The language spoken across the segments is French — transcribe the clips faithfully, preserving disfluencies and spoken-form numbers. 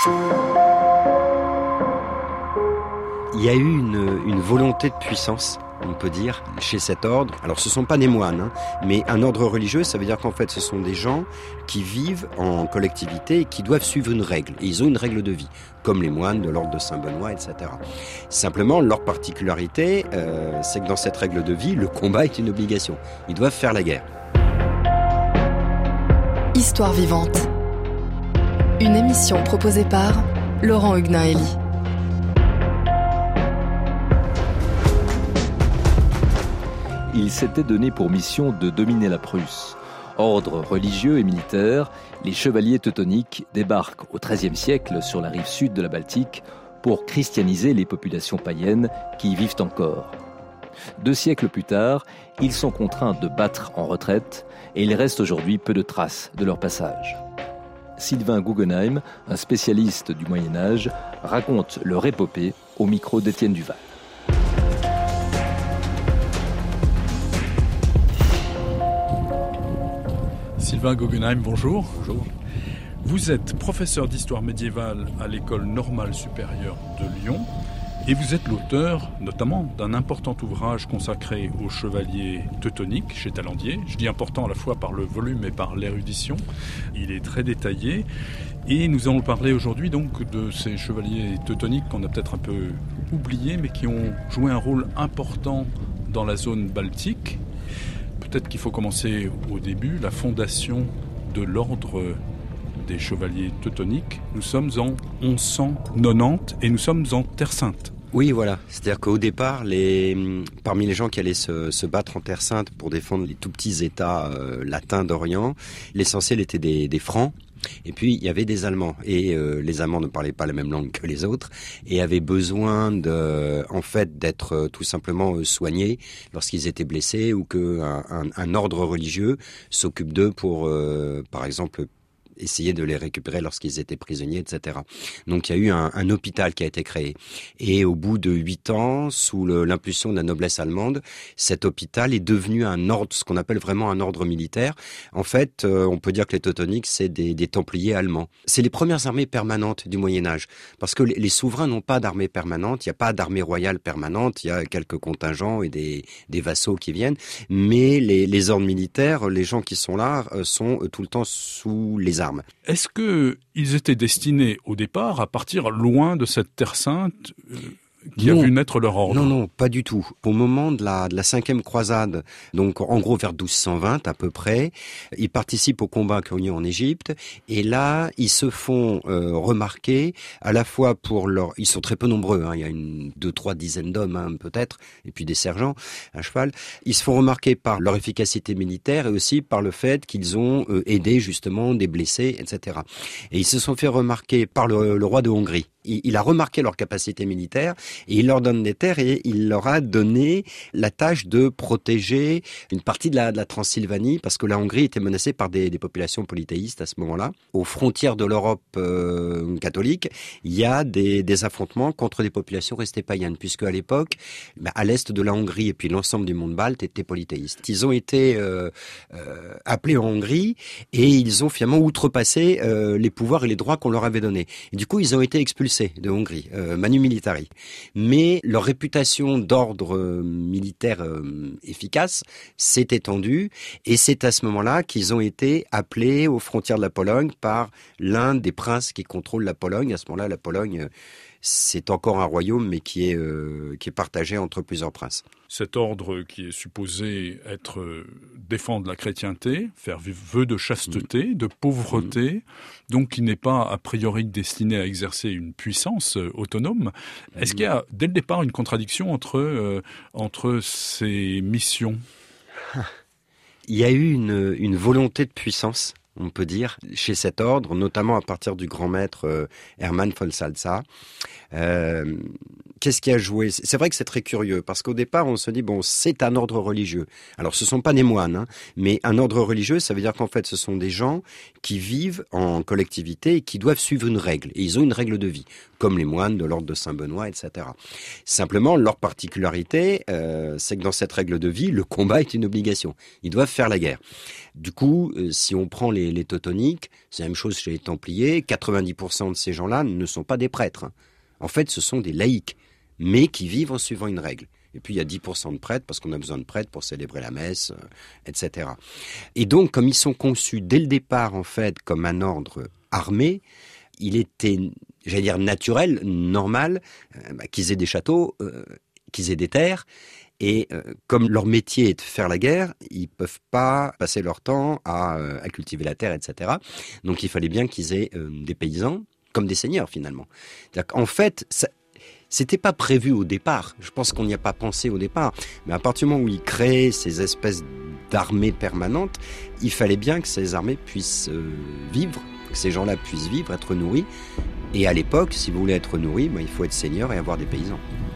Il y a eu une, une volonté de puissance, on peut dire, chez cet ordre. Alors ce ne sont pas des moines, hein, mais un ordre religieux, ça veut dire qu'en fait ce sont des gens qui vivent en collectivité et qui doivent suivre une règle. Et ils ont une règle de vie, comme les moines de l'ordre de Saint-Benoît, et cetera. Simplement, leur particularité, euh, c'est que dans cette règle de vie, le combat est une obligation. Ils doivent faire la guerre. Histoire vivante. Une émission proposée par Laurent Huguenin-Hélie. Il s'était donné pour mission de dominer la Prusse. Ordre religieux et militaire, les chevaliers teutoniques débarquent au treizième siècle sur la rive sud de la Baltique pour christianiser les populations païennes qui y vivent encore. Deux siècles plus tard, ils sont contraints de battre en retraite et il reste aujourd'hui peu de traces de leur passage. Sylvain Guggenheim, un spécialiste du Moyen-Âge, raconte leur épopée au micro d'Étienne Duval. Sylvain Guggenheim, bonjour. Bonjour. Vous êtes professeur d'histoire médiévale à l'École normale supérieure de Lyon et vous êtes l'auteur notamment d'un important ouvrage consacré aux chevaliers teutoniques chez Talandier. Je dis important à la fois par le volume et par l'érudition. Il est très détaillé et nous allons parler aujourd'hui donc de ces chevaliers teutoniques qu'on a peut-être un peu oubliés mais qui ont joué un rôle important dans la zone baltique. Peut-être qu'il faut commencer au début, la fondation de l'ordre des chevaliers teutoniques. Nous sommes en onze cent quatre-vingt-dix et nous sommes en Terre Sainte. Oui, voilà. C'est-à-dire qu'au départ, les, parmi les gens qui allaient se, se battre en Terre Sainte pour défendre les tout petits États euh, latins d'Orient, l'essentiel était des, des Francs. Et puis il y avait des Allemands et euh, les Allemands ne parlaient pas la même langue que les autres et avaient besoin de, en fait, d'être euh, tout simplement euh, soignés lorsqu'ils étaient blessés ou que un, un, un ordre religieux s'occupe d'eux pour, euh, par exemple, essayer de les récupérer lorsqu'ils étaient prisonniers, et cetera. Donc il y a eu un, un hôpital qui a été créé. Et au bout de huit ans, sous le, l'impulsion de la noblesse allemande, cet hôpital est devenu un ordre, ce qu'on appelle vraiment un ordre militaire. En fait, euh, on peut dire que les teutoniques, c'est des, des templiers allemands. C'est les premières armées permanentes du Moyen-Âge. Parce que les, les souverains n'ont pas d'armée permanente, il n'y a pas d'armée royale permanente, il y a quelques contingents et des, des vassaux qui viennent. Mais les, les ordres militaires, les gens qui sont là, euh, sont euh, tout le temps sous les armes. Est-ce qu'ils étaient destinés au départ à partir loin de cette Terre Sainte euh, qui non. a vu naître leur ordre? Non, non, pas du tout. Au moment de la, de la cinquième croisade, donc en gros vers douze cent vingt à peu près, ils participent au combat qui ont lieu en Égypte et là, ils se font euh, remarquer à la fois pour leur... Ils sont très peu nombreux, hein, il y a une deux, trois dizaines d'hommes hein, peut-être, et puis des sergents à cheval. Ils se font remarquer par leur efficacité militaire et aussi par le fait qu'ils ont euh, aidé justement des blessés, et cetera. Et ils se sont fait remarquer par le, le roi de Hongrie. Il, il a remarqué leur capacité militaire et il leur donne des terres et il leur a donné la tâche de protéger une partie de la, de la Transylvanie parce que la Hongrie était menacée par des, des populations polythéistes à ce moment-là. Aux frontières de l'Europe euh, catholique, il y a des, des affrontements contre des populations restées païennes puisque à l'époque, bah, à l'est de la Hongrie et puis l'ensemble du monde balte étaient polythéistes. Ils ont été euh, euh, appelés en Hongrie et ils ont finalement outrepassé euh, les pouvoirs et les droits qu'on leur avait donnés. Et du coup, ils ont été expulsés de Hongrie, euh, manu militari. Mais leur réputation d'ordre euh, militaire euh, efficace s'est étendue et c'est à ce moment-là qu'ils ont été appelés aux frontières de la Pologne par l'un des princes qui contrôle la Pologne. À ce moment-là, la Pologne, euh, c'est encore un royaume mais qui est, euh, qui est partagé entre plusieurs princes. Cet ordre qui est supposé être euh, défendre la chrétienté, faire vœu de chasteté, mmh. de pauvreté, mmh. donc qui n'est pas a priori destiné à exercer une puissance euh, autonome. Mmh. Est-ce qu'il y a dès le départ une contradiction entre, euh, entre ces missions ? Il y a eu une, une volonté de puissance, on peut dire, chez cet ordre, notamment à partir du grand maître euh, Hermann von Salza, euh, Qu'est-ce qui a joué ? C'est vrai que c'est très curieux, parce qu'au départ, on se dit, bon, c'est un ordre religieux. Alors, ce ne sont pas des moines, hein, mais un ordre religieux, ça veut dire qu'en fait, ce sont des gens qui vivent en collectivité et qui doivent suivre une règle. Et ils ont une règle de vie, comme les moines de l'ordre de Saint-Benoît, et cetera. Simplement, leur particularité, euh, c'est que dans cette règle de vie, le combat est une obligation. Ils doivent faire la guerre. Du coup, euh, si on prend les, les Teutoniques, c'est la même chose chez les Templiers, quatre-vingt-dix pour cent de ces gens-là ne sont pas des prêtres. Hein. En fait, ce sont des laïcs, mais qui vivent en suivant une règle. Et puis, il y a dix pour cent de prêtres, parce qu'on a besoin de prêtres pour célébrer la messe, euh, et cetera. Et donc, comme ils sont conçus dès le départ, en fait, comme un ordre armé, il était, j'allais dire, naturel, normal, euh, bah, qu'ils aient des châteaux, euh, qu'ils aient des terres. Et euh, comme leur métier est de faire la guerre, ils peuvent pas passer leur temps à, euh, à cultiver la terre, et cetera. Donc, il fallait bien qu'ils aient euh, des paysans, comme des seigneurs, finalement. En fait, ça... C'était pas prévu au départ. Je pense qu'on n'y a pas pensé au départ. Mais à partir du moment où ils créaient ces espèces d'armées permanentes, il fallait bien que ces armées puissent euh, vivre, que ces gens-là puissent vivre, être nourris. Et à l'époque, si vous voulez être nourri, ben, il faut être seigneur et avoir des paysans.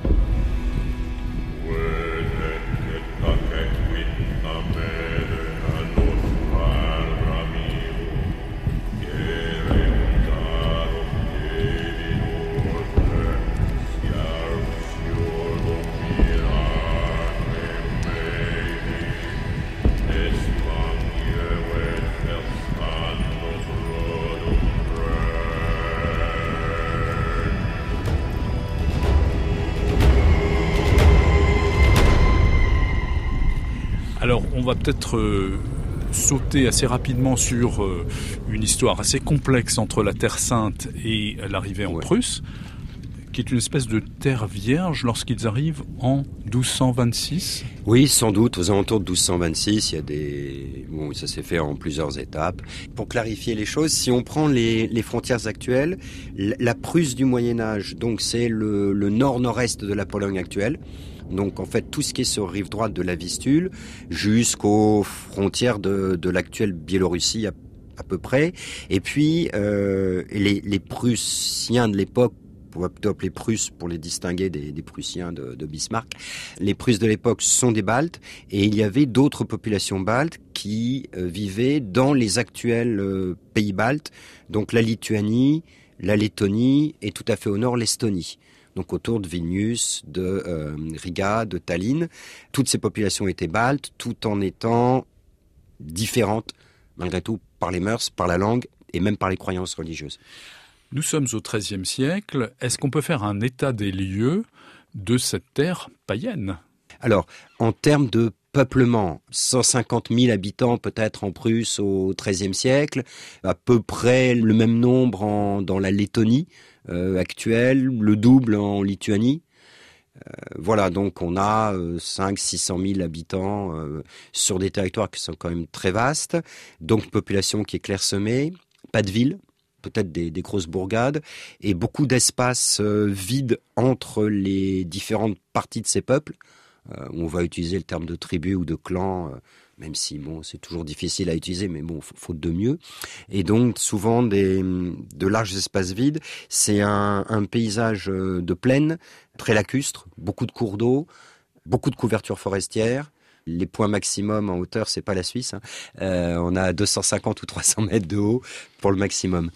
Alors, on va peut-être euh, sauter assez rapidement sur euh, une histoire assez complexe entre la Terre Sainte et l'arrivée en ouais. Prusse, qui est une espèce de terre vierge lorsqu'ils arrivent en douze cent vingt-six. Oui, sans doute, aux alentours de douze cent vingt-six, il y a des... Bon, ça s'est fait en plusieurs étapes. Pour clarifier les choses, si on prend les, les frontières actuelles, la Prusse du Moyen-Âge, donc c'est le, le nord-nord-est de la Pologne actuelle. Donc en fait tout ce qui est sur rive droite de la Vistule jusqu'aux frontières de, de l'actuelle Biélorussie à, à peu près. Et puis euh, les, les Prussiens de l'époque, on va plutôt appeler Prusses pour les distinguer des, des Prussiens de, de Bismarck. Les Prusses de l'époque sont des Baltes et il y avait d'autres populations baltes qui euh, vivaient dans les actuels euh, pays baltes, donc la Lituanie, la Lettonie et tout à fait au nord l'Estonie. Donc autour de Vilnius, de euh, Riga, de Tallinn. Toutes ces populations étaient baltes, tout en étant différentes, malgré tout, par les mœurs, par la langue et même par les croyances religieuses. Nous sommes au treizième siècle. Est-ce qu'on peut faire un état des lieux de cette terre païenne ? Alors, en termes de peuplement, cent cinquante mille habitants peut-être en Prusse au treizième siècle, à peu près le même nombre en, dans la Lettonie euh, actuelle, le double en Lituanie. Euh, voilà, donc on a euh, cinq cents à six cent mille habitants euh, sur des territoires qui sont quand même très vastes, donc population qui est clairsemée, pas de ville, peut-être des, des grosses bourgades, et beaucoup d'espaces euh, vides entre les différentes parties de ces peuples. Euh, on va utiliser le terme de tribu ou de clan, euh, même si bon, c'est toujours difficile à utiliser, mais bon, faute de mieux. Et donc, souvent, des, de larges espaces vides. C'est un, un paysage de plaine, très lacustre, beaucoup de cours d'eau, beaucoup de couvertures forestières. Les points maximum en hauteur, c'est pas la Suisse. Hein. Euh, on a deux cent cinquante ou trois cents mètres de haut pour le maximum.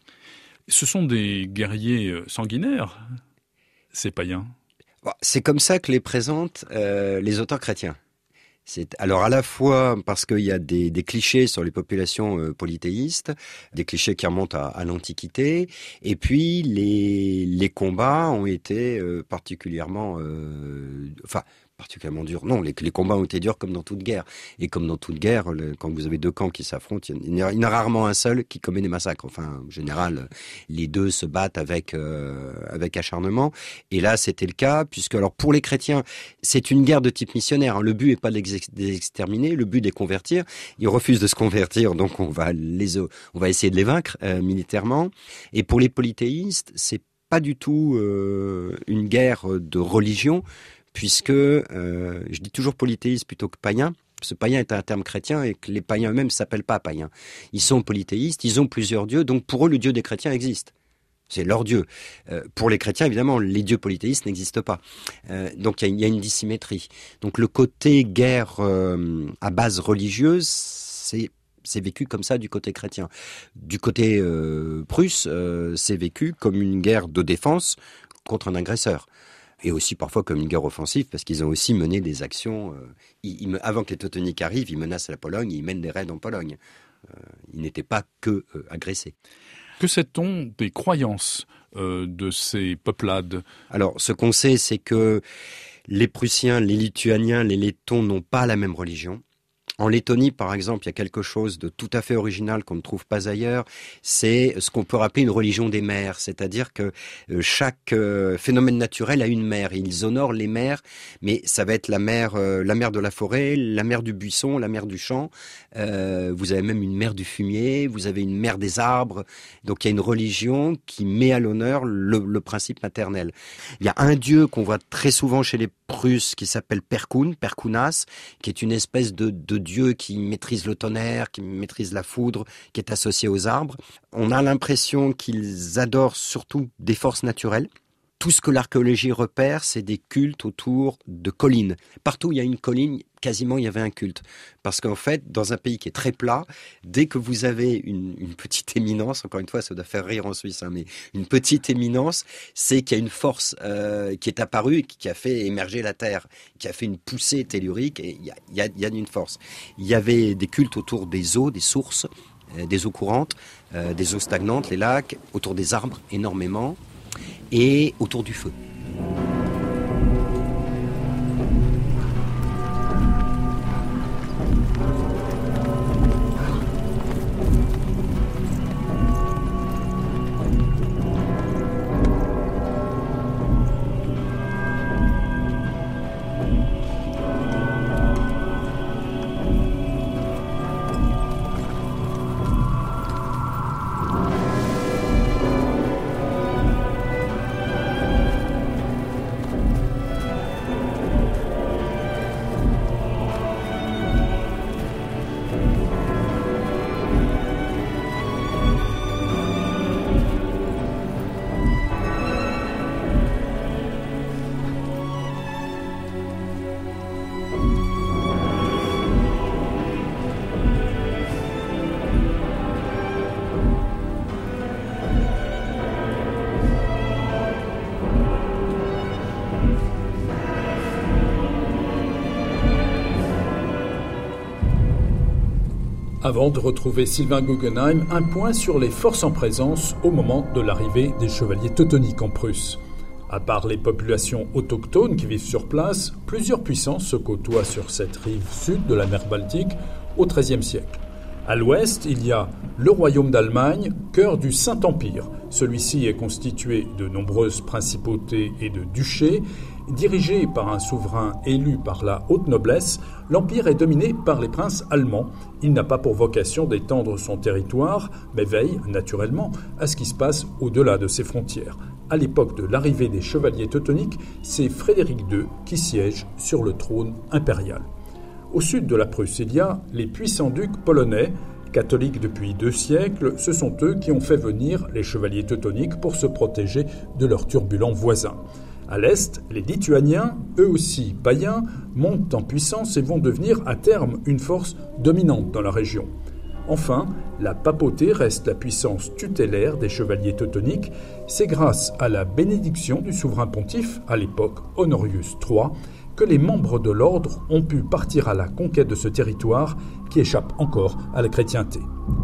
Ce sont des guerriers sanguinaires, ces païens. C'est comme ça que les présentent euh, les auteurs chrétiens. C'est alors à la fois parce qu'il y a des, des clichés sur les populations euh, polythéistes, des clichés qui remontent à, à l'Antiquité, et puis les, les combats ont été euh, particulièrement... Euh, enfin, particulièrement durs. Non, les, les combats ont été durs comme dans toute guerre. Et comme dans toute guerre, le, quand vous avez deux camps qui s'affrontent, il y, a, il y en a rarement un seul qui commet des massacres. Enfin, en général, les deux se battent avec, euh, avec acharnement. Et là, c'était le cas, puisque alors pour les chrétiens, c'est une guerre de type missionnaire. Hein. Le but n'est pas de les exterminer, le but est de les convertir. Ils refusent de se convertir, donc on va, les, on va essayer de les vaincre euh, militairement. Et pour les polythéistes, c'est pas du tout euh, une guerre de religion, puisque, euh, je dis toujours polythéiste plutôt que païen, parce que païen est un terme chrétien et que les païens eux-mêmes ne s'appellent pas païens. Ils sont polythéistes, ils ont plusieurs dieux, donc pour eux le Dieu des chrétiens existe. c'est leur dieu. Euh, pour les chrétiens, évidemment, les dieux polythéistes n'existent pas. Euh, donc il y, y a une dissymétrie. Donc le côté guerre euh, à base religieuse, c'est c'est vécu comme ça du côté chrétien. Du côté euh, prusse, euh, c'est vécu comme une guerre de défense contre un agresseur. Et aussi parfois comme une guerre offensive, parce qu'ils ont aussi mené des actions. Euh, ils, ils, avant que les Teutoniques arrivent, ils menacent la Pologne, ils mènent des raids en Pologne. Euh, ils n'étaient pas que euh, agressés. Que sait-on des croyances euh, de ces peuplades ? Alors, ce qu'on sait, c'est que les Prussiens, les Lituaniens, les Lettons n'ont pas la même religion. En Lettonie, par exemple, il y a quelque chose de tout à fait original qu'on ne trouve pas ailleurs. C'est ce qu'on peut rappeler une religion des mers. C'est-à-dire que chaque phénomène naturel a une mère. Et ils honorent les mers, mais ça va être la mer, la mer de la forêt, la mer du buisson, la mer du champ. Euh, vous avez même une mer du fumier, vous avez une mer des arbres. Donc il y a une religion qui met à l'honneur le, le principe maternel. Il y a un dieu qu'on voit très souvent chez les Prusses qui s'appelle Perkun, Perkunas, qui est une espèce de, de dieu qui maîtrise le tonnerre, qui maîtrise la foudre, qui est associé aux arbres. On a l'impression qu'ils adorent surtout des forces naturelles. Tout ce que l'archéologie repère, c'est des cultes autour de collines. Partout où il y a une colline, quasiment il y avait un culte. Parce qu'en fait, dans un pays qui est très plat, dès que vous avez une, une petite éminence, encore une fois, ça doit faire rire en Suisse, hein, mais une petite éminence, c'est qu'il y a une force euh, qui est apparue, et qui a fait émerger la terre, qui a fait une poussée tellurique, et il y a, il y a, il y a une force. Il y avait des cultes autour des eaux, des sources, euh, des eaux courantes, euh, des eaux stagnantes, les lacs, autour des arbres, énormément, et autour du feu. Avant de retrouver Sylvain Guggenheim, un point sur les forces en présence au moment de l'arrivée des chevaliers teutoniques en Prusse. À part les populations autochtones qui vivent sur place, plusieurs puissances se côtoient sur cette rive sud de la mer Baltique au treizième siècle. À l'ouest, il y a le royaume d'Allemagne, cœur du Saint-Empire. Celui-ci est constitué de nombreuses principautés et de duchés. Dirigé par un souverain élu par la haute noblesse, l'empire est dominé par les princes allemands. Il n'a pas pour vocation d'étendre son territoire, mais veille, naturellement, à ce qui se passe au-delà de ses frontières. À l'époque de l'arrivée des chevaliers teutoniques, c'est Frédéric deux qui siège sur le trône impérial. Au sud de la Prusse, il y a les puissants ducs polonais. Catholiques depuis deux siècles, ce sont eux qui ont fait venir les chevaliers teutoniques pour se protéger de leurs turbulents voisins. À l'est, les Lituaniens, eux aussi païens, montent en puissance et vont devenir à terme une force dominante dans la région. Enfin, la papauté reste la puissance tutélaire des chevaliers teutoniques. C'est grâce à la bénédiction du souverain pontife, à l'époque Honorius trois, que les membres de l'ordre ont pu partir à la conquête de ce territoire qui échappe encore à la chrétienté.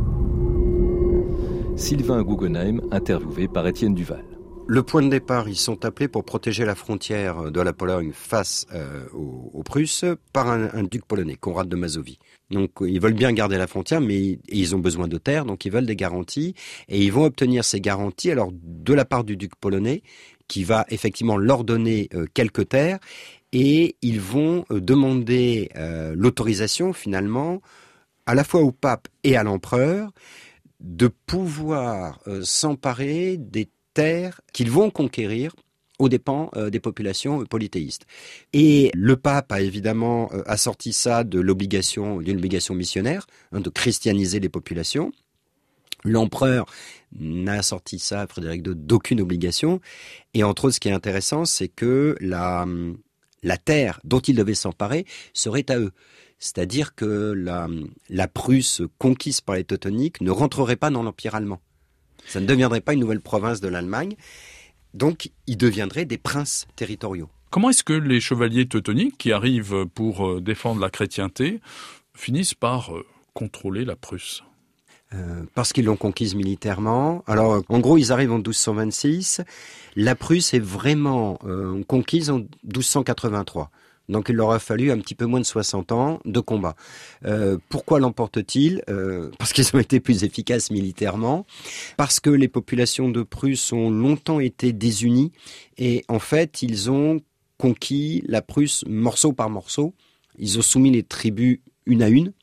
Sylvain Guggenheim, interviewé par Étienne Duval. Le point de départ, ils sont appelés pour protéger la frontière de la Pologne face euh, aux, aux Prusses par un, un duc polonais, Conrad de Mazovie. Donc ils veulent bien garder la frontière, mais ils ont besoin de terre, donc ils veulent des garanties. Et ils vont obtenir ces garanties alors de la part du duc polonais, qui va effectivement leur donner euh, quelques terres. Et ils vont euh, demander euh, l'autorisation finalement, à la fois au pape et à l'empereur, de pouvoir euh, s'emparer des terres qu'ils vont conquérir aux dépens euh, des populations euh, polythéistes. Et le pape a évidemment euh, assorti ça de l'obligation, d'une obligation missionnaire, hein, de christianiser les populations. L'empereur n'a sorti ça, Frédéric deux, d'aucune obligation. Et entre autres, ce qui est intéressant, c'est que la, la terre dont ils devaient s'emparer serait à eux. C'est-à-dire que la, la Prusse conquise par les Teutoniques ne rentrerait pas dans l'Empire allemand. Ça ne deviendrait pas une nouvelle province de l'Allemagne. Donc, ils deviendraient des princes territoriaux. Comment est-ce que les chevaliers teutoniques qui arrivent pour défendre la chrétienté finissent par contrôler la Prusse ? Euh, parce qu'ils l'ont conquise militairement. Alors, en gros, ils arrivent en douze cent vingt-six. La Prusse est vraiment euh, conquise en douze cent quatre-vingt-trois. Donc, il leur a fallu un petit peu moins de soixante ans de combat. Euh, pourquoi l'emportent-ils ? euh, Parce qu'ils ont été plus efficaces militairement, parce que les populations de Prusse ont longtemps été désunies, et en fait, ils ont conquis la Prusse morceau par morceau. Ils ont soumis les tribus une à une.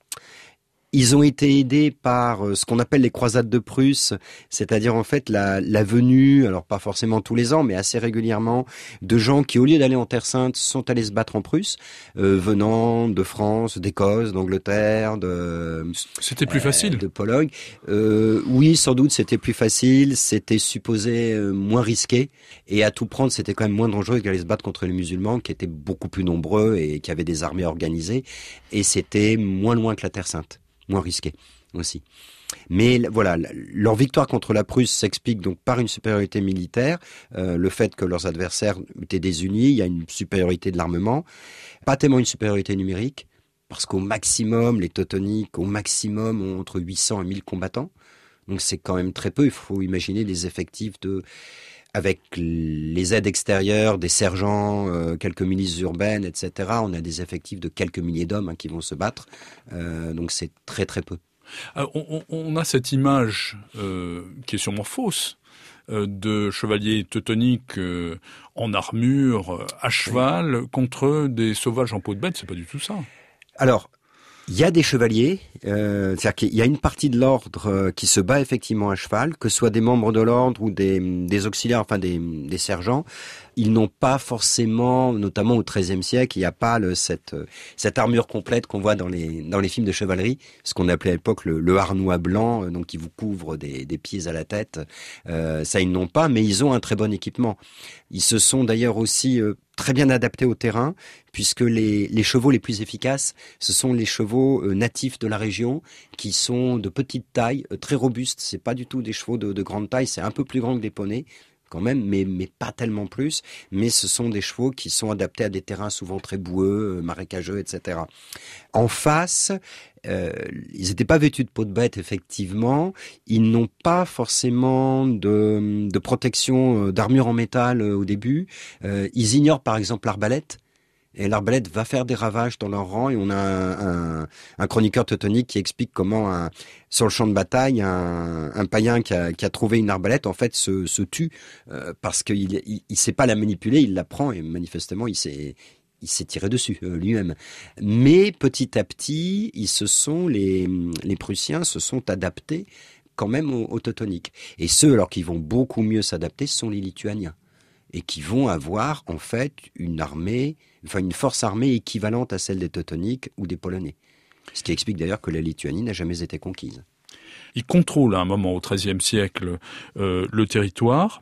Ils ont été aidés par ce qu'on appelle les croisades de Prusse, c'est-à-dire en fait la, la venue, alors pas forcément tous les ans, mais assez régulièrement, de gens qui, au lieu d'aller en Terre Sainte, sont allés se battre en Prusse, euh, venant de France, d'Écosse, d'Angleterre, de... C'était plus euh, facile. De Pologne. Euh, oui, sans doute, c'était plus facile, c'était supposé euh, moins risqué, et à tout prendre, c'était quand même moins dangereux qu'aller se battre contre les musulmans, qui étaient beaucoup plus nombreux et qui avaient des armées organisées, et c'était moins loin que la Terre Sainte. Moins risqué aussi. Mais voilà, leur victoire contre la Prusse s'explique donc par une supériorité militaire, euh, le fait que leurs adversaires étaient désunis, il y a une supériorité de l'armement, pas tellement une supériorité numérique, parce qu'au maximum, les Teutoniques, au maximum, ont entre huit cents et mille combattants, donc c'est quand même très peu. Il faut imaginer des effectifs de... Avec les aides extérieures, des sergents, euh, quelques milices urbaines, et cetera, on a des effectifs de quelques milliers d'hommes hein, qui vont se battre. Euh, donc c'est très très peu. Alors, on, on a cette image euh, qui est sûrement fausse euh, de chevaliers teutoniques euh, en armure, à cheval, oui. contre des sauvages en peau de bête. C'est pas du tout ça. Alors, il y a des chevaliers, euh, c'est-à-dire qu'il y a une partie de l'ordre euh, qui se bat effectivement à cheval, que ce soit des membres de l'ordre ou des, des auxiliaires, enfin des, des sergents. Ils n'ont pas forcément, notamment au treizième siècle, il n'y a pas le, cette, cette armure complète qu'on voit dans les, dans les films de chevalerie, ce qu'on appelait à l'époque le, le harnois blanc, donc qui vous couvre des, des pieds à la tête. Euh, ça, ils n'ont pas, mais ils ont un très bon équipement. Ils se sont d'ailleurs aussi euh, très bien adaptés au terrain, puisque les, les chevaux les plus efficaces, ce sont les chevaux euh, natifs de la région, qui sont de petite taille, euh, très robustes. C'est pas du tout des chevaux de, de grande taille, c'est un peu plus grand que des poneys, quand même, mais, mais pas tellement plus. Mais ce sont des chevaux qui sont adaptés à des terrains souvent très boueux, marécageux, et cetera. En face, euh, ils n'étaient pas vêtus de peau de bête, effectivement. Ils n'ont pas forcément de, de protection, d'armure en métal euh, au début. Euh, ils ignorent par exemple l'arbalète. Et l'arbalète va faire des ravages dans leur rang, et on a un, un, un chroniqueur teutonique qui explique comment, un, sur le champ de bataille, un, un païen qui a, qui a trouvé une arbalète, en fait, se, se tue euh, parce qu'il il, il sait pas la manipuler, il la prend, et manifestement, il s'est, il s'est tiré dessus euh, lui-même. Mais petit à petit, ils se sont, les, les Prussiens se sont adaptés quand même aux, aux Teutoniques. Et ceux, alors qui vont beaucoup mieux s'adapter, ce sont les Lituaniens, et qui vont avoir, en fait, une armée, enfin une force armée équivalente à celle des Teutoniques ou des Polonais. Ce qui explique d'ailleurs que la Lituanie n'a jamais été conquise. Ils contrôlent à un moment au treizième siècle euh, le territoire,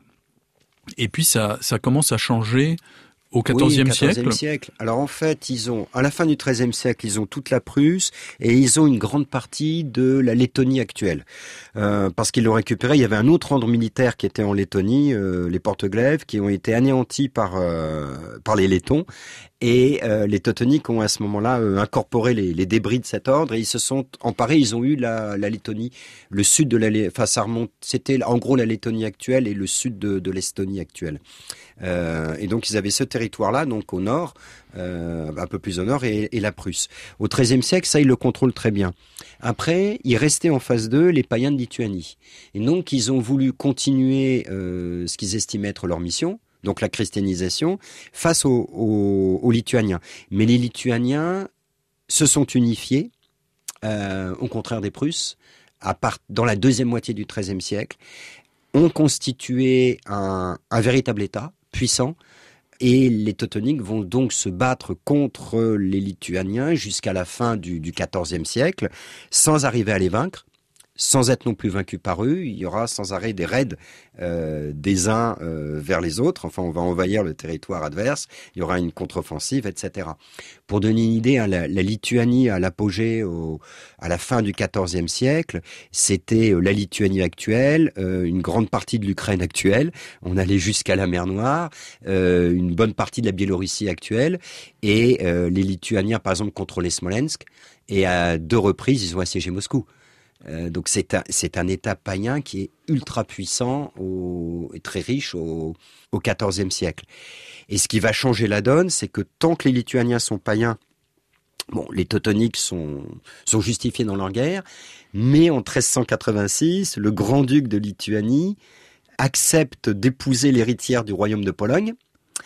et puis ça, ça commence à changer au quatorzième oui, siècle. siècle. Alors en fait, ils ont, à la fin du treizième siècle, ils ont toute la Prusse et ils ont une grande partie de la Lettonie actuelle. Euh, parce qu'ils l'ont récupéré, il y avait un autre ordre militaire qui était en Lettonie, euh, les Porte-Glaives, qui ont été anéantis par, euh, par les Lettons. Et euh, les Teutoniques ont à ce moment-là euh, incorporé les, les débris de cet ordre et ils se sont emparés. Ils ont eu la, la Lettonie, le sud de la, enfin ça remonte, c'était en gros la Lettonie actuelle et le sud de, de l'Estonie actuelle. Euh, et donc ils avaient ce territoire-là, donc au nord, euh, un peu plus au nord, et, et la Prusse. Au treizième siècle, ça ils le contrôlent très bien. Après, il restait en face d'eux les païens de Lituanie. Et donc ils ont voulu continuer euh, ce qu'ils estimaient être leur mission. Donc la christianisation, face aux, aux, aux Lituaniens. Mais les Lituaniens se sont unifiés, euh, au contraire des Prusses, à part, dans la deuxième moitié du treizième siècle, ont constitué un, un véritable État puissant, et les Teutoniques vont donc se battre contre les Lituaniens jusqu'à la fin du, du quatorzième siècle, sans arriver à les vaincre, sans être non plus vaincu par eux. Il y aura sans arrêt des raids euh, des uns euh, vers les autres. Enfin, on va envahir le territoire adverse. Il y aura une contre-offensive, et cetera. Pour donner une idée, hein, la, la Lituanie à l'apogée au, à la fin du quatorzième siècle, c'était la Lituanie actuelle, euh, une grande partie de l'Ukraine actuelle. On allait jusqu'à la mer Noire, euh, une bonne partie de la Biélorussie actuelle, et euh, les Lituaniens, par exemple, contrôlaient Smolensk, et à deux reprises, ils ont assiégé Moscou. Euh, donc c'est un, c'est un État païen qui est ultra puissant au, et très riche au, au quatorzième siècle. Et ce qui va changer la donne, c'est que tant que les Lituaniens sont païens, bon, les Teutoniques sont, sont justifiés dans leur guerre, mais en treize cent quatre-vingt-six, le grand-duc de Lituanie accepte d'épouser l'héritière du royaume de Pologne,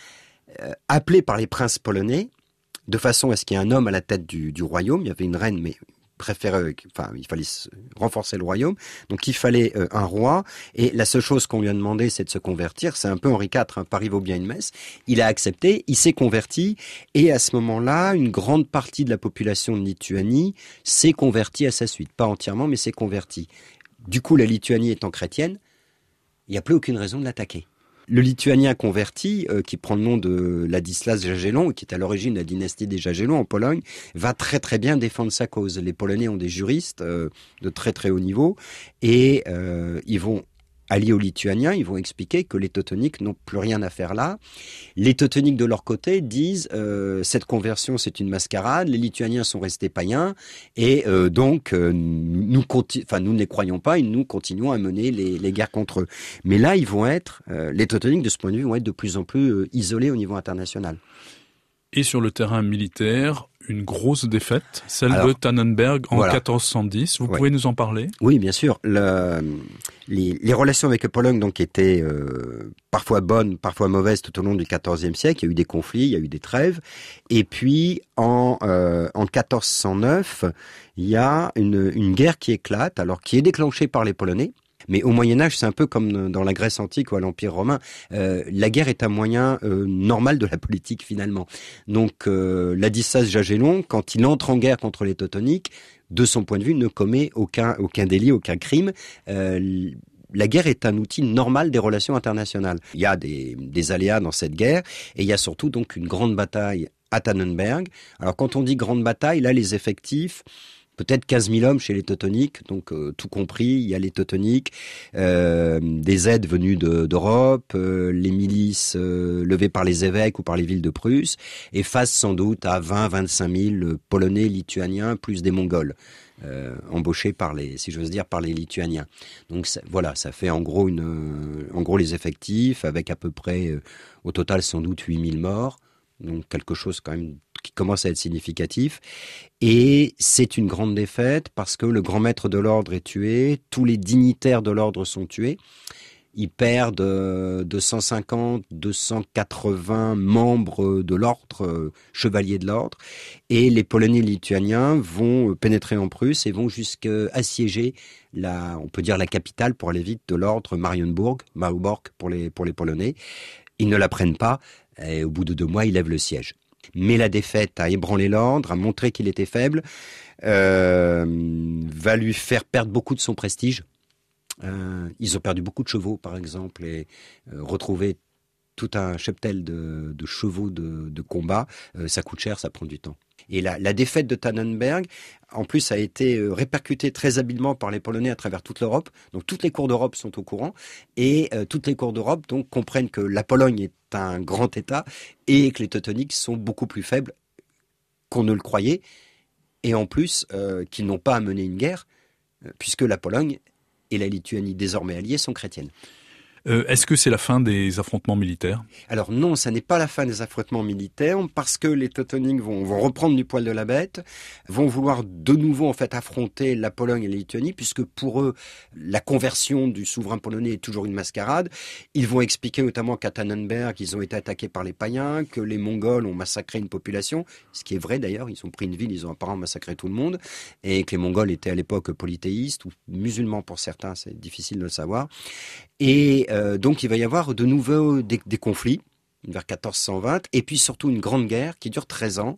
euh, appelée par les princes polonais, de façon à ce qu'il y ait un homme à la tête du, du royaume. Il y avait une reine, mais préférait, enfin, il fallait renforcer le royaume. Donc, il fallait euh, un roi. Et la seule chose qu'on lui a demandé, c'est de se convertir. C'est un peu Henri quatre, hein, Paris vaut bien une messe. Il a accepté, il s'est converti. Et à ce moment-là, une grande partie de la population de Lituanie s'est convertie à sa suite. Pas entièrement, mais s'est convertie. Du coup, la Lituanie étant chrétienne, il n'y a plus aucune raison de l'attaquer. Le Lituanien converti, euh, qui prend le nom de Ladislas Jagellon, qui est à l'origine de la dynastie des Jagellons en Pologne, va très très bien défendre sa cause. Les Polonais ont des juristes euh, de très très haut niveau, et euh, ils vont alliés aux Lituaniens, ils vont expliquer que les Teutoniques n'ont plus rien à faire là. Les Teutoniques, de leur côté, disent euh, cette conversion, c'est une mascarade, les Lituaniens sont restés païens, et euh, donc euh, nous, conti- enfin, nous ne les croyons pas, et nous continuons à mener les, les guerres contre eux. Mais là, ils vont être, euh, les Teutoniques, de ce point de vue, vont être de plus en plus euh, isolés au niveau international. Et sur le terrain militaire, une grosse défaite, celle Alors, de Tannenberg en voilà. quatorze cent dix. Vous Ouais. pouvez nous en parler ? Oui, bien sûr. Le, les, les relations avec la Pologne donc, étaient euh, parfois bonnes, parfois mauvaises tout au long du quatorzième siècle. Il y a eu des conflits, il y a eu des trêves. Et puis, en, euh, en quatorze cent neuf, il y a une, une guerre qui éclate, alors qui est déclenchée par les Polonais. Mais au Moyen-Âge, c'est un peu comme dans la Grèce antique ou à l'Empire romain. Euh, la guerre est un moyen euh, normal de la politique, finalement. Donc, euh, Ladislas Jagellon, quand il entre en guerre contre les Teutoniques, de son point de vue, ne commet aucun, aucun délit, aucun crime. Euh, La guerre est un outil normal des relations internationales. Il y a des, des aléas dans cette guerre, et il y a surtout donc une grande bataille à Tannenberg. Alors, quand on dit grande bataille, là, les effectifs... Peut-être quinze mille hommes chez les Teutoniques, donc euh, tout compris, il y a les Teutoniques, euh, des aides venues de, d'Europe, euh, les milices euh, levées par les évêques ou par les villes de Prusse, et face sans doute à vingt à vingt-cinq mille Polonais, Lituaniens, plus des Mongols, euh, embauchés par les, si j'ose dire, par les Lituaniens. Donc ça, voilà, ça fait en gros, une, euh, en gros les effectifs, avec à peu près, euh, au total sans doute huit mille morts, donc quelque chose quand même qui commence à être significatif. Et c'est une grande défaite parce que le grand maître de l'ordre est tué, tous les dignitaires de l'ordre sont tués. Ils perdent deux cent cinquante, deux cent quatre-vingts membres de l'ordre, euh, chevaliers de l'ordre. Et les Polonais lituaniens vont pénétrer en Prusse et vont jusqu'à assiéger, la, on peut dire la capitale pour aller vite, de l'ordre, Marienburg, Malbork pour les, pour les Polonais. Ils ne la prennent pas et au bout de deux mois, ils lèvent le siège. Mais la défaite a ébranlé l'ordre, a montré qu'il était faible, euh, va lui faire perdre beaucoup de son prestige. Euh, ils ont perdu beaucoup de chevaux, par exemple, et euh, retrouver tout un cheptel de, de chevaux de, de combat, euh, ça coûte cher, ça prend du temps. Et la, la défaite de Tannenberg, en plus, a été répercutée très habilement par les Polonais à travers toute l'Europe. Donc, toutes les cours d'Europe sont au courant. Et euh, toutes les cours d'Europe donc, comprennent que la Pologne est un grand État et que les Teutoniques sont beaucoup plus faibles qu'on ne le croyait. Et en plus, euh, qu'ils n'ont pas à mener une guerre, puisque la Pologne et la Lituanie, désormais alliées, sont chrétiennes. Euh, est-ce que c'est la fin des affrontements militaires ? Alors non, ça n'est pas la fin des affrontements militaires, parce que les Teutoniques vont, vont reprendre du poil de la bête, vont vouloir de nouveau en fait affronter la Pologne et la Lituanie, puisque pour eux, la conversion du souverain polonais est toujours une mascarade. Ils vont expliquer notamment qu'à Tannenberg, ils ont été attaqués par les païens, que les Mongols ont massacré une population, ce qui est vrai d'ailleurs, ils ont pris une ville, ils ont apparemment massacré tout le monde, et que les Mongols étaient à l'époque polythéistes, ou musulmans pour certains, c'est difficile de le savoir. Et euh, donc il va y avoir de nouveaux des, des conflits vers quatorze cent vingt, et puis surtout une grande guerre qui dure treize ans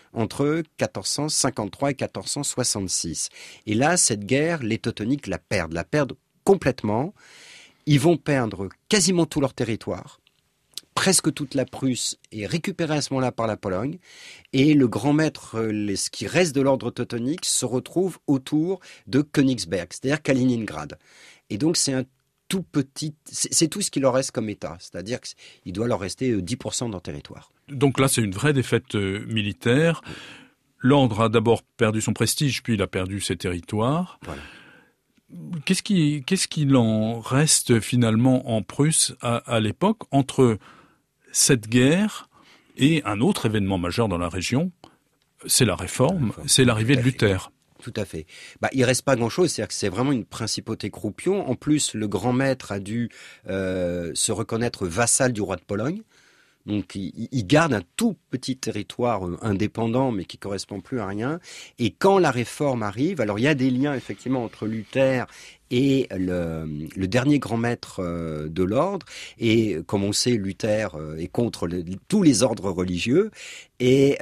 entre quatorze cent cinquante-trois et quatorze cent soixante-six. Et là, cette guerre, les Teutoniques la perdent, la perdent complètement. Ils vont perdre quasiment tout leur territoire. Presque toute la Prusse est récupérée à ce moment-là par la Pologne. Et le grand maître, les, ce qui reste de l'ordre teutonique, se retrouve autour de Königsberg, c'est-à-dire Kaliningrad. Et donc, c'est un tout petit, c'est, c'est tout ce qui leur reste comme État. C'est-à-dire qu'il doit leur rester dix pour cent de leur territoire. Donc là, c'est une vraie défaite euh, militaire. L'ordre a d'abord perdu son prestige, puis il a perdu ses territoires. Voilà. Qu'est-ce qui, qu'est-ce qu'il en reste finalement en Prusse à, à l'époque entre cette guerre et un autre événement majeur dans la région, c'est la réforme, c'est l'arrivée de Luther. Tout à fait. Bah, il reste pas grand-chose, c'est-à-dire que c'est vraiment une principauté croupion. En plus, le grand maître a dû euh, se reconnaître vassal du roi de Pologne. Donc, il, il garde un tout petit territoire indépendant, mais qui correspond plus à rien. Et quand la réforme arrive, alors il y a des liens effectivement entre Luther et le, le dernier grand maître de l'ordre. Et comme on sait, Luther est contre le, tous les ordres religieux, et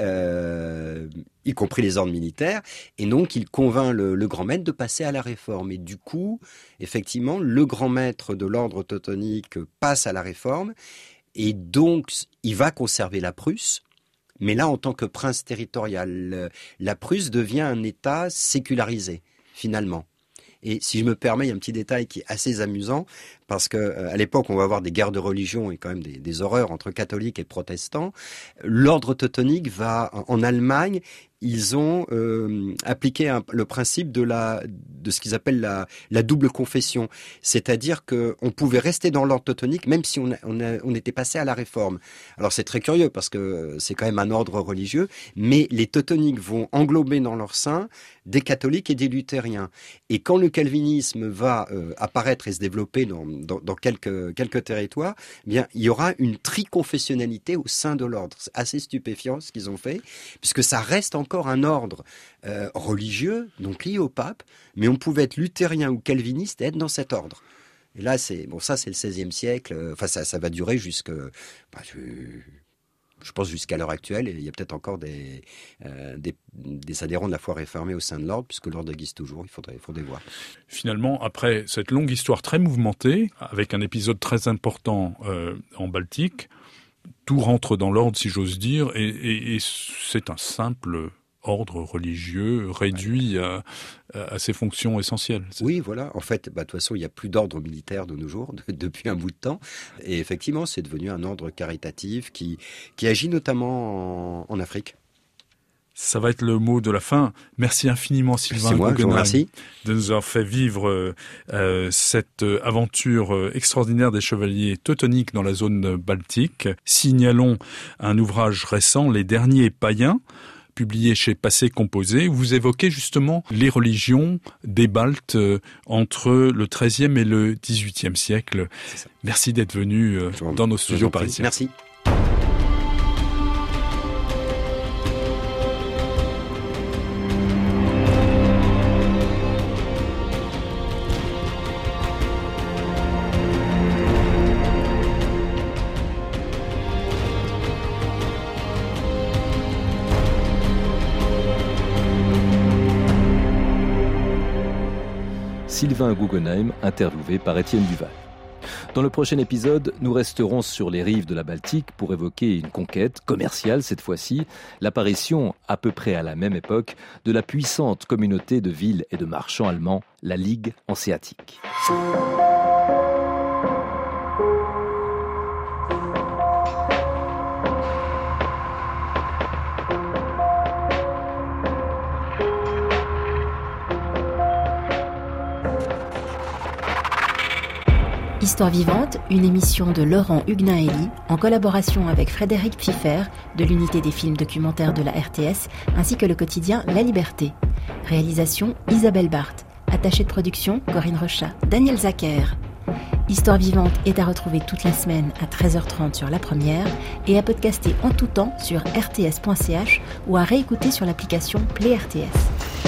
euh, y compris les ordres militaires. Et donc, il convainc le, le grand maître de passer à la réforme. Et du coup, effectivement, le grand maître de l'ordre teutonique passe à la réforme. Et donc, il va conserver la Prusse, mais là, en tant que prince territorial, la Prusse devient un État sécularisé, finalement. Et si je me permets, il y a un petit détail qui est assez amusant, parce que à l'époque, on va avoir des guerres de religion et quand même des, des horreurs entre catholiques et protestants. L'ordre teutonique va, en Allemagne, ils ont euh, appliqué un, le principe de la de ce qu'ils appellent la, la double confession, c'est-à-dire que on pouvait rester dans l'ordre teutonique même si on, a, on, a, on était passé à la réforme. Alors c'est très curieux parce que c'est quand même un ordre religieux, mais les teutoniques vont englober dans leur sein des catholiques et des luthériens. Et quand le calvinisme va euh, apparaître et se développer dans, dans, dans quelques, quelques territoires, eh bien il y aura une triconfessionnalité au sein de l'ordre. C'est assez stupéfiant ce qu'ils ont fait, puisque ça reste en encore un ordre euh, religieux, donc lié au pape, mais on pouvait être luthérien ou calviniste et être dans cet ordre. Et là, c'est bon, ça c'est le seizième siècle, euh, enfin ça, ça va durer jusque, bah, je, je pense jusqu'à l'heure actuelle, et il y a peut-être encore des, euh, des, des adhérents de la foi réformée au sein de l'ordre, puisque l'ordre existe toujours, il faudrait, il faudrait voir. Finalement, après cette longue histoire très mouvementée, avec un épisode très important euh, en Baltique, tout rentre dans l'ordre, si j'ose dire, et, et, et c'est un simple ordre religieux réduit à, à ses fonctions essentielles. Oui, voilà. En fait, bah, de toute façon, il n'y a plus d'ordre militaire de nos jours, de, depuis un bout de temps. Et effectivement, c'est devenu un ordre caritatif qui, qui agit notamment en, en Afrique. Ça va être le mot de la fin. Merci infiniment, Sylvain Guggenheim, de nous avoir fait vivre euh, cette aventure extraordinaire des chevaliers teutoniques dans la zone baltique. Signalons un ouvrage récent, Les Derniers Païens, publié chez Passé Composé, où vous évoquez justement les religions des Baltes entre le treizième et le dix-huitième siècle. Merci d'être venu dans nos studios parisiens. Merci. Sylvain Guggenheim, interviewé par Étienne Duval. Dans le prochain épisode, nous resterons sur les rives de la Baltique pour évoquer une conquête commerciale cette fois-ci, l'apparition à peu près à la même époque de la puissante communauté de villes et de marchands allemands, la Ligue hanséatique. Histoire vivante, une émission de Laurent Hugnaeli en collaboration avec Frédéric Pfiffer de l'unité des films documentaires de la R T S ainsi que le quotidien La Liberté. Réalisation Isabelle Barthes. Attachée de production Corinne Rochat, Daniel Zacher. Histoire vivante est à retrouver toute la semaine à treize heures trente sur La Première et à podcaster en tout temps sur r t s point c h ou à réécouter sur l'application Play R T S.